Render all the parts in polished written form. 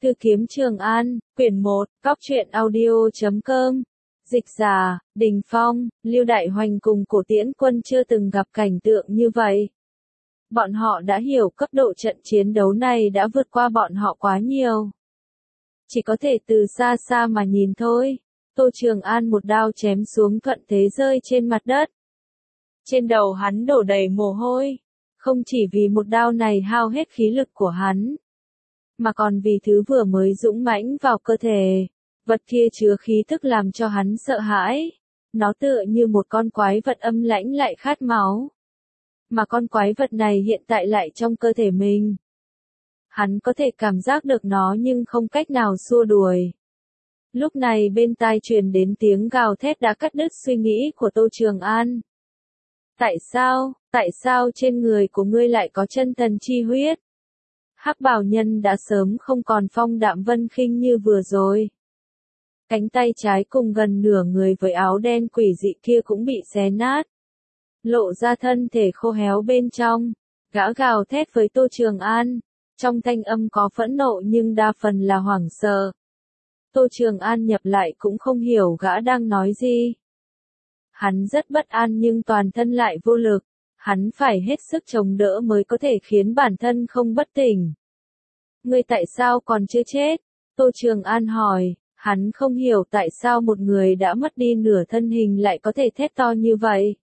Thư kiếm Trường An, quyển 1, Cóc truyện audio.com. Dịch giả, Đình Phong, Lưu Đại Hoành cùng Cổ Tiễn Quân chưa từng gặp cảnh tượng như vậy. Bọn họ đã hiểu cấp độ trận chiến đấu này đã vượt qua bọn họ quá nhiều. Chỉ có thể từ xa xa mà nhìn thôi. Tô Trường An một đao chém xuống thuận thế rơi trên mặt đất. Trên đầu hắn đổ đầy mồ hôi. Không chỉ vì một đao này hao hết khí lực của hắn, mà còn vì thứ vừa mới dũng mãnh vào cơ thể. Vật kia chứa khí thức làm cho hắn sợ hãi. Nó tựa như một con quái vật âm lãnh lại khát máu. Mà con quái vật này hiện tại lại trong cơ thể mình. Hắn có thể cảm giác được nó nhưng không cách nào xua đuổi. Lúc này bên tai truyền đến tiếng gào thét đã cắt đứt suy nghĩ của Tô Trường An. Tại sao trên người của ngươi lại có chân thần chi huyết? Hắc bào nhân đã sớm không còn phong đạm vân khinh như vừa rồi. Cánh tay trái cùng gần nửa người với áo đen quỷ dị kia cũng bị xé nát. Lộ ra thân thể khô héo bên trong. Gã gào thét với Tô Trường An. Trong thanh âm có phẫn nộ nhưng đa phần là hoảng sợ. Tô Trường An nhập lại cũng không hiểu gã đang nói gì. Hắn rất bất an nhưng toàn thân lại vô lực. Hắn phải hết sức chống đỡ mới có thể khiến bản thân không bất tỉnh. Ngươi tại sao còn chưa chết? Tô Trường An hỏi. Hắn không hiểu tại sao một người đã mất đi nửa thân hình lại có thể thét to như vậy.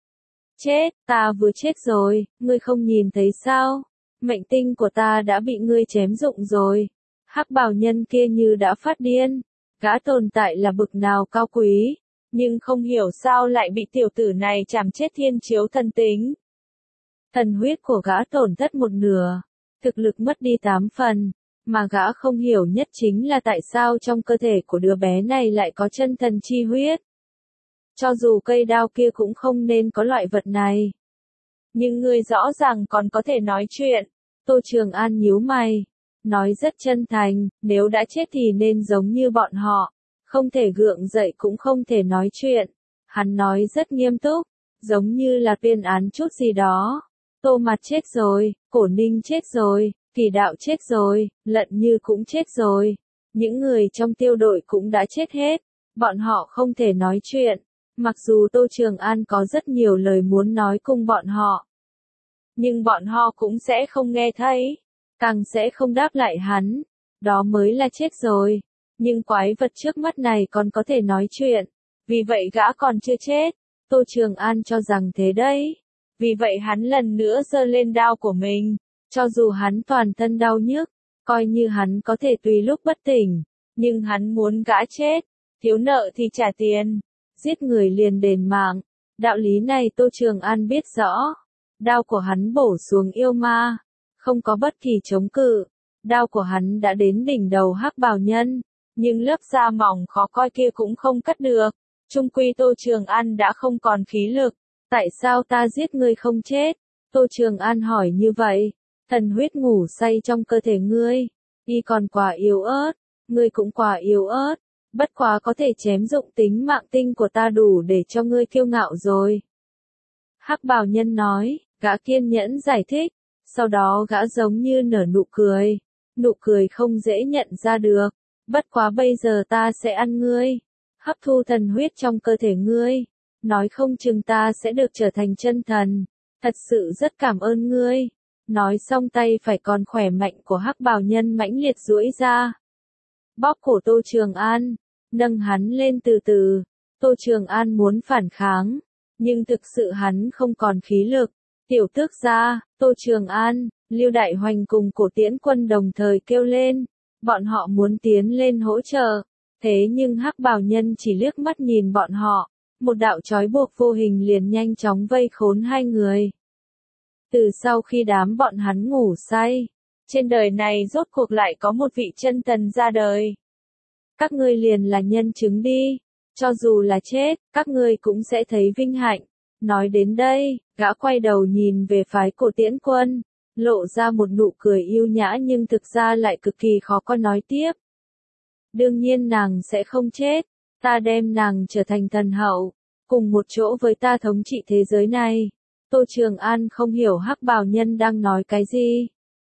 Chết, ta vừa chết rồi, ngươi không nhìn thấy sao? Mệnh tinh của ta đã bị ngươi chém rụng rồi. Hắc bào nhân kia như đã phát điên. Gã tồn tại là bực nào cao quý, nhưng không hiểu sao lại bị tiểu tử này chảm chết thiên chiếu thần tính. Thần huyết của gã tổn thất một nửa, thực lực mất đi 8 phần, mà gã không hiểu nhất chính là tại sao trong cơ thể của đứa bé này lại có chân thần chi huyết. Cho dù cây đao kia cũng không nên có loại vật này. Nhưng ngươi rõ ràng còn có thể nói chuyện. Tô Trường An nhíu mày, nói rất chân thành, nếu đã chết thì nên giống như bọn họ, không thể gượng dậy cũng không thể nói chuyện. Hắn nói rất nghiêm túc, giống như là tuyên án chút gì đó. Tô Mặt chết rồi, Cổ Ninh chết rồi, Kỳ Đạo chết rồi, Lận Như cũng chết rồi. Những người trong tiêu đội cũng đã chết hết. Bọn họ không thể nói chuyện. Mặc dù Tô Trường An có rất nhiều lời muốn nói cùng bọn họ, nhưng bọn họ cũng sẽ không nghe thấy, càng sẽ không đáp lại hắn. Đó mới là chết rồi. Nhưng quái vật trước mắt này còn có thể nói chuyện. Vì vậy gã còn chưa chết. Tô Trường An cho rằng thế đấy. Vì vậy hắn lần nữa giơ lên đao của mình. Cho dù hắn toàn thân đau nhức, coi như hắn có thể tùy lúc bất tỉnh, nhưng hắn muốn gã chết. Thiếu nợ thì trả tiền, giết người liền đền mạng. Đạo lý này Tô Trường An biết rõ. Đao của hắn bổ xuống yêu ma, không có bất kỳ chống cự. Đao của hắn đã đến đỉnh đầu hắc bào nhân, nhưng lớp da mỏng khó coi kia cũng không cắt được. Chung quy Tô Trường An đã không còn khí lực. Tại sao ta giết ngươi không chết? Tô Trường An hỏi như vậy. Thần huyết ngủ say trong cơ thể ngươi, y còn quá yếu ớt, ngươi cũng quá yếu ớt. Bất quá có thể chém dụng tính mạng tinh của ta đủ để cho ngươi kiêu ngạo rồi. Hắc bào nhân nói, gã kiên nhẫn giải thích. Sau đó gã giống như nở nụ cười. Nụ cười không dễ nhận ra được. Bất quá bây giờ ta sẽ ăn ngươi. Hấp thu thần huyết trong cơ thể ngươi. Nói không chừng ta sẽ được trở thành chân thần. Thật sự rất cảm ơn ngươi. Nói xong tay phải còn khỏe mạnh của hắc bào nhân mãnh liệt duỗi ra. Bóp cổ Tô Trường An. Nâng hắn lên từ từ. Tô Trường An muốn phản kháng. Nhưng thực sự hắn không còn khí lực. Tiểu tước gia, Tô Trường An, Lưu Đại Hoành cùng Cổ Tiễn Quân đồng thời kêu lên. Bọn họ muốn tiến lên hỗ trợ. Thế nhưng hắc bào nhân chỉ liếc mắt nhìn bọn họ. Một đạo trói buộc vô hình liền nhanh chóng vây khốn hai người. Từ sau khi đám bọn hắn ngủ say, trên đời này rốt cuộc lại có một vị chân thần ra đời. Các ngươi liền là nhân chứng đi. Cho dù là chết, các ngươi cũng sẽ thấy vinh hạnh. Nói đến đây, gã quay đầu nhìn về phái Cổ Tiễn Quân, lộ ra một nụ cười yêu nhã nhưng thực ra lại cực kỳ khó có nói tiếp. Đương nhiên nàng sẽ không chết, ta đem nàng trở thành thần hậu, cùng một chỗ với ta thống trị thế giới này. Tô Trường An không hiểu hắc bào nhân đang nói cái gì.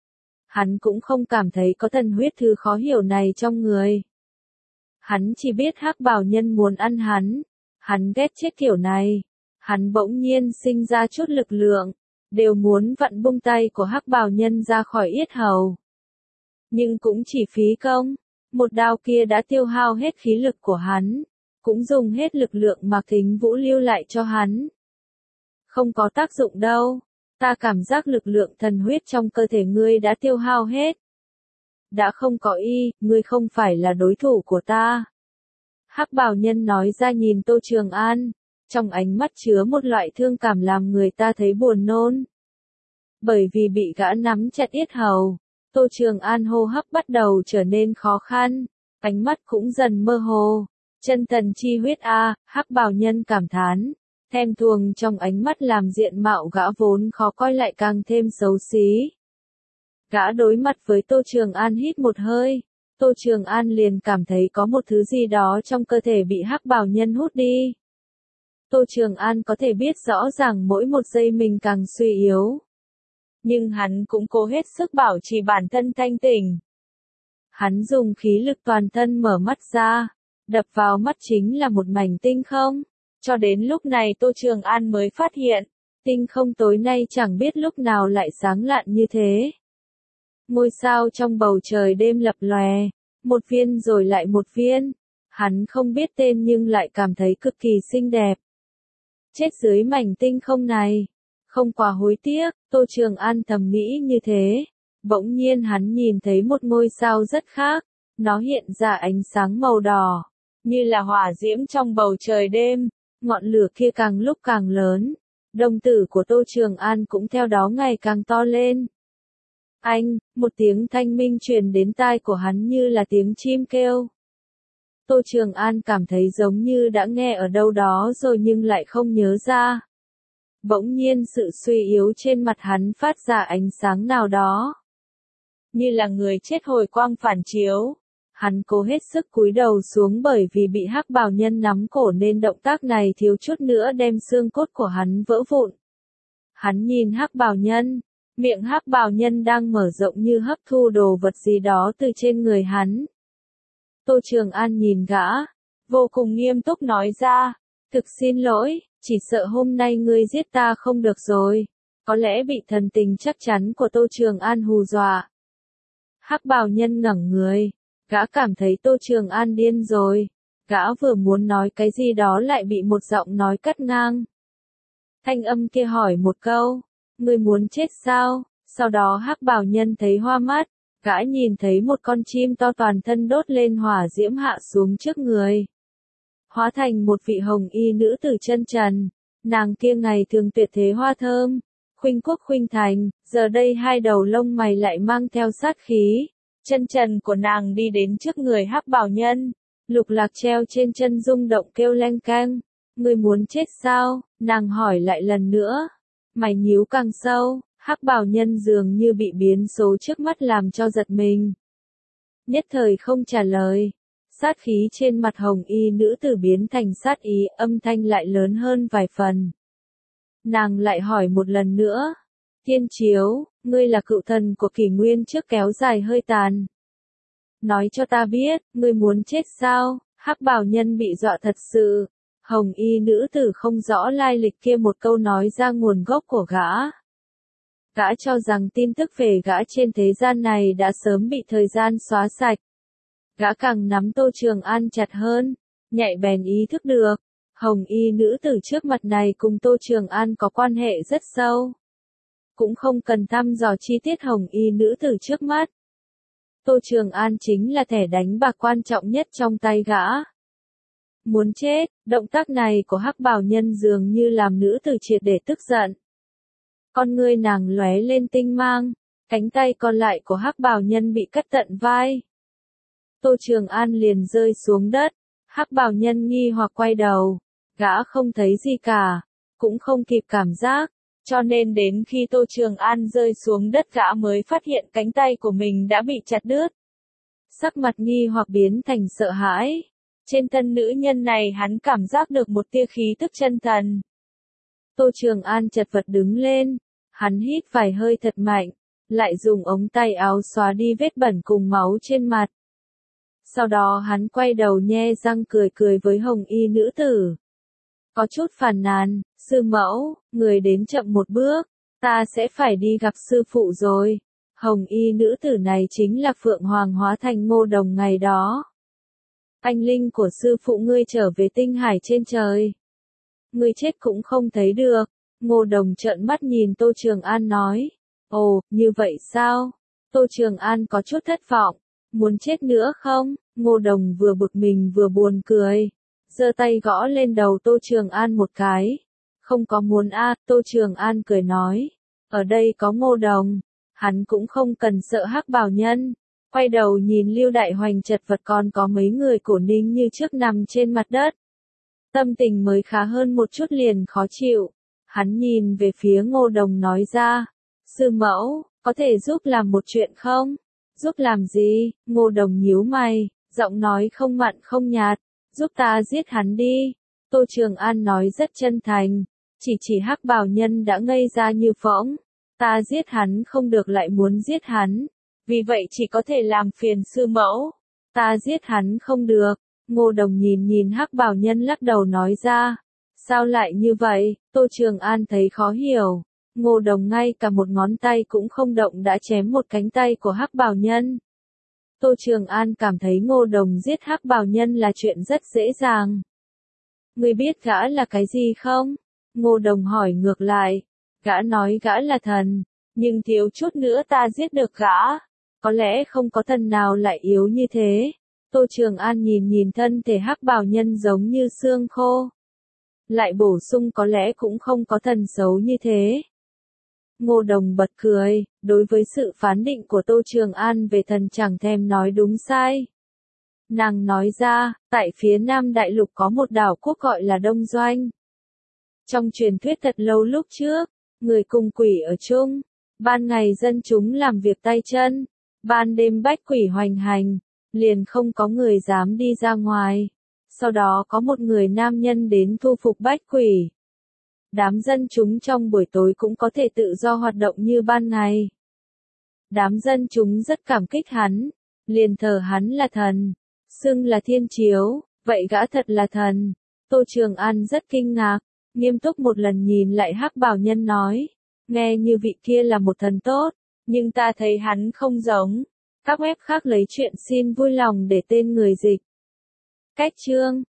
Hắn cũng không cảm thấy có thần huyết thứ khó hiểu này trong người. Hắn chỉ biết hắc bào nhân muốn ăn hắn ghét chết kiểu này. Hắn bỗng nhiên sinh ra chút lực lượng, đều muốn vặn bung tay của hắc bào nhân ra khỏi yết hầu. Nhưng cũng chỉ phí công, một đao kia đã tiêu hao hết khí lực của hắn, cũng dùng hết lực lượng mà Kính Vũ lưu lại cho hắn. Không có tác dụng đâu, ta cảm giác lực lượng thần huyết trong cơ thể ngươi đã tiêu hao hết. Đã không có ngươi không phải là đối thủ của ta. Hắc bào nhân nói ra nhìn Tô Trường An, trong ánh mắt chứa một loại thương cảm làm người ta thấy buồn nôn. Bởi vì bị gã nắm chặt yết hầu, Tô Trường An hô hấp bắt đầu trở nên khó khăn, ánh mắt cũng dần mơ hồ. Chân thần chi huyết hắc bào nhân cảm thán, thèm thuồng trong ánh mắt làm diện mạo gã vốn khó coi lại càng thêm xấu xí. Gã đối mặt với Tô Trường An hít một hơi, Tô Trường An liền cảm thấy có một thứ gì đó trong cơ thể bị hắc bào nhân hút đi. Tô Trường An có thể biết rõ ràng mỗi một giây mình càng suy yếu. Nhưng hắn cũng cố hết sức bảo trì bản thân thanh tỉnh. Hắn dùng khí lực toàn thân mở mắt ra, đập vào mắt chính là một mảnh tinh không. Cho đến lúc này Tô Trường An mới phát hiện, tinh không tối nay chẳng biết lúc nào lại sáng lạn như thế. Ngôi sao trong bầu trời đêm lập lòe, một viên rồi lại một viên. Hắn không biết tên nhưng lại cảm thấy cực kỳ xinh đẹp. Chết dưới mảnh tinh không này, không quá hối tiếc, Tô Trường An thầm nghĩ như thế. Bỗng nhiên hắn nhìn thấy một ngôi sao rất khác, nó hiện ra ánh sáng màu đỏ, như là hỏa diễm trong bầu trời đêm, ngọn lửa kia càng lúc càng lớn. Đồng tử của Tô Trường An cũng theo đó ngày càng to lên. Một tiếng thanh minh truyền đến tai của hắn như là tiếng chim kêu. Tô Trường An cảm thấy giống như đã nghe ở đâu đó rồi nhưng lại không nhớ ra. Bỗng nhiên sự suy yếu trên mặt hắn phát ra ánh sáng nào đó. Như là người chết hồi quang phản chiếu. Hắn cố hết sức cúi đầu xuống bởi vì bị hắc bào nhân nắm cổ nên động tác này thiếu chút nữa đem xương cốt của hắn vỡ vụn. Hắn nhìn hắc bào nhân, miệng hắc bào nhân đang mở rộng như hấp thu đồ vật gì đó từ trên người hắn. Tô Trường An nhìn gã, vô cùng nghiêm túc nói ra, thực xin lỗi, chỉ sợ hôm nay ngươi giết ta không được rồi. Có lẽ bị thần tình chắc chắn của Tô Trường An hù dọa. Hắc bào nhân ngẩng người, gã cảm thấy Tô Trường An điên rồi. Gã vừa muốn nói cái gì đó lại bị một giọng nói cắt ngang. Thanh âm kia hỏi một câu, ngươi muốn chết sao? Sau đó hắc bào nhân thấy hoa mắt, gã nhìn thấy một con chim to toàn thân đốt lên hỏa diễm hạ xuống trước người. Hóa thành một vị hồng y nữ tử chân trần, nàng kia ngày thường tuyệt thế hoa thơm, khuynh quốc khuynh thành, giờ đây hai đầu lông mày lại mang theo sát khí. Chân trần của nàng đi đến trước người hắc bào nhân, lục lạc treo trên chân rung động kêu leng keng. Ngươi muốn chết sao? Nàng hỏi lại lần nữa. Mày nhíu càng sâu, hắc bào nhân dường như bị biến số trước mắt làm cho giật mình. Nhất thời không trả lời. Sát khí trên mặt hồng y nữ tử biến thành sát ý, âm thanh lại lớn hơn vài phần. Nàng lại hỏi một lần nữa. Tiên Chiếu, ngươi là cựu thần của kỷ nguyên trước kéo dài hơi tàn. Nói cho ta biết, ngươi muốn chết sao? Hắc bào nhân bị dọa thật sự. Hồng y nữ tử không rõ lai lịch kia một câu nói ra nguồn gốc của gã. Gã cho rằng tin tức về gã trên thế gian này đã sớm bị thời gian xóa sạch. Gã càng nắm Tô Trường An chặt hơn, nhạy bén ý thức được. Hồng y nữ tử trước mặt này cùng Tô Trường An có quan hệ rất sâu. Cũng không cần thăm dò chi tiết hồng y nữ tử trước mắt. Tô Trường An chính là thẻ đánh bạc quan trọng nhất trong tay gã. Muốn chết, động tác này của hắc bào nhân dường như làm nữ tử triệt để tức giận. Con ngươi nàng lóe lên tinh mang, cánh tay còn lại của hắc bào nhân bị cắt tận vai. Tô Trường An liền rơi xuống đất, hắc bào nhân nghi hoặc quay đầu, gã không thấy gì cả, cũng không kịp cảm giác, cho nên đến khi Tô Trường An rơi xuống đất gã mới phát hiện cánh tay của mình đã bị chặt đứt. Sắc mặt nghi hoặc biến thành sợ hãi. Trên thân nữ nhân này hắn cảm giác được một tia khí tức chân thần. Tô Trường An chật vật đứng lên, hắn hít vài hơi thật mạnh, lại dùng ống tay áo xóa đi vết bẩn cùng máu trên mặt. Sau đó hắn quay đầu nhe răng cười cười với hồng y nữ tử. Có chút phàn nàn, sư mẫu, người đến chậm một bước, ta sẽ phải đi gặp sư phụ rồi. Hồng y nữ tử này chính là Phượng Hoàng hóa thành Ngô Đồng ngày đó. Anh linh của sư phụ ngươi trở về tinh hải trên trời. Ngươi chết cũng không thấy được. Ngô Đồng trợn mắt nhìn Tô Trường An nói. Ồ, như vậy sao? Tô Trường An có chút thất vọng. Muốn chết nữa không? Ngô Đồng vừa bực mình vừa buồn cười. Giơ tay gõ lên đầu Tô Trường An một cái. Không có muốn Tô Trường An cười nói. Ở đây có Ngô Đồng. Hắn cũng không cần sợ Hắc Bào Nhân. Quay đầu nhìn Lưu Đại Hoành chật vật còn có mấy người Cổ Ninh như trước nằm trên mặt đất. Tâm tình mới khá hơn một chút liền khó chịu. Hắn nhìn về phía Ngô Đồng nói ra. Sư mẫu, có thể giúp làm một chuyện không? Giúp làm gì? Ngô Đồng nhíu mày, giọng nói không mặn không nhạt. Giúp ta giết hắn đi. Tô Trường An nói rất chân thành. Chỉ Hắc Bào Nhân đã ngây ra như phỗng. Ta giết hắn không được lại muốn giết hắn. Vì vậy chỉ có thể làm phiền sư mẫu. Ta giết hắn không được. Ngô Đồng nhìn Hắc Bào Nhân lắc đầu nói ra. Sao lại như vậy? Tô Trường An thấy khó hiểu. Ngô Đồng ngay cả một ngón tay cũng không động đã chém một cánh tay của Hắc Bào Nhân. Tô Trường An cảm thấy Ngô Đồng giết Hắc Bào Nhân là chuyện rất dễ dàng. Ngươi biết gã là cái gì không? Ngô Đồng hỏi ngược lại. Gã nói gã là thần, nhưng thiếu chút nữa ta giết được gã. Có lẽ không có thần nào lại yếu như thế. Tô Trường An nhìn thân thể Hắc Bào Nhân giống như xương khô. Lại bổ sung có lẽ cũng không có thần xấu như thế. Ngô Đồng bật cười, đối với sự phán định của Tô Trường An về thần chẳng thèm nói đúng sai. Nàng nói ra, tại phía Nam Đại Lục có một đảo quốc gọi là Đông Doanh. Trong truyền thuyết thật lâu lúc trước, người cùng quỷ ở chung, ban ngày dân chúng làm việc tay chân, ban đêm bách quỷ hoành hành, liền không có người dám đi ra ngoài. Sau đó có một người nam nhân đến thu phục bách quỷ. Đám dân chúng trong buổi tối cũng có thể tự do hoạt động như ban ngày. Đám dân chúng rất cảm kích hắn, liền thờ hắn là thần, xưng là thiên chiếu, vậy gã thật là thần. Tô Trường An rất kinh ngạc, nghiêm túc một lần nhìn lại Hắc Bào Nhân nói, nghe như vị kia là một thần tốt, nhưng ta thấy hắn không giống. Các web khác lấy chuyện xin vui lòng để tên người dịch. Cách chương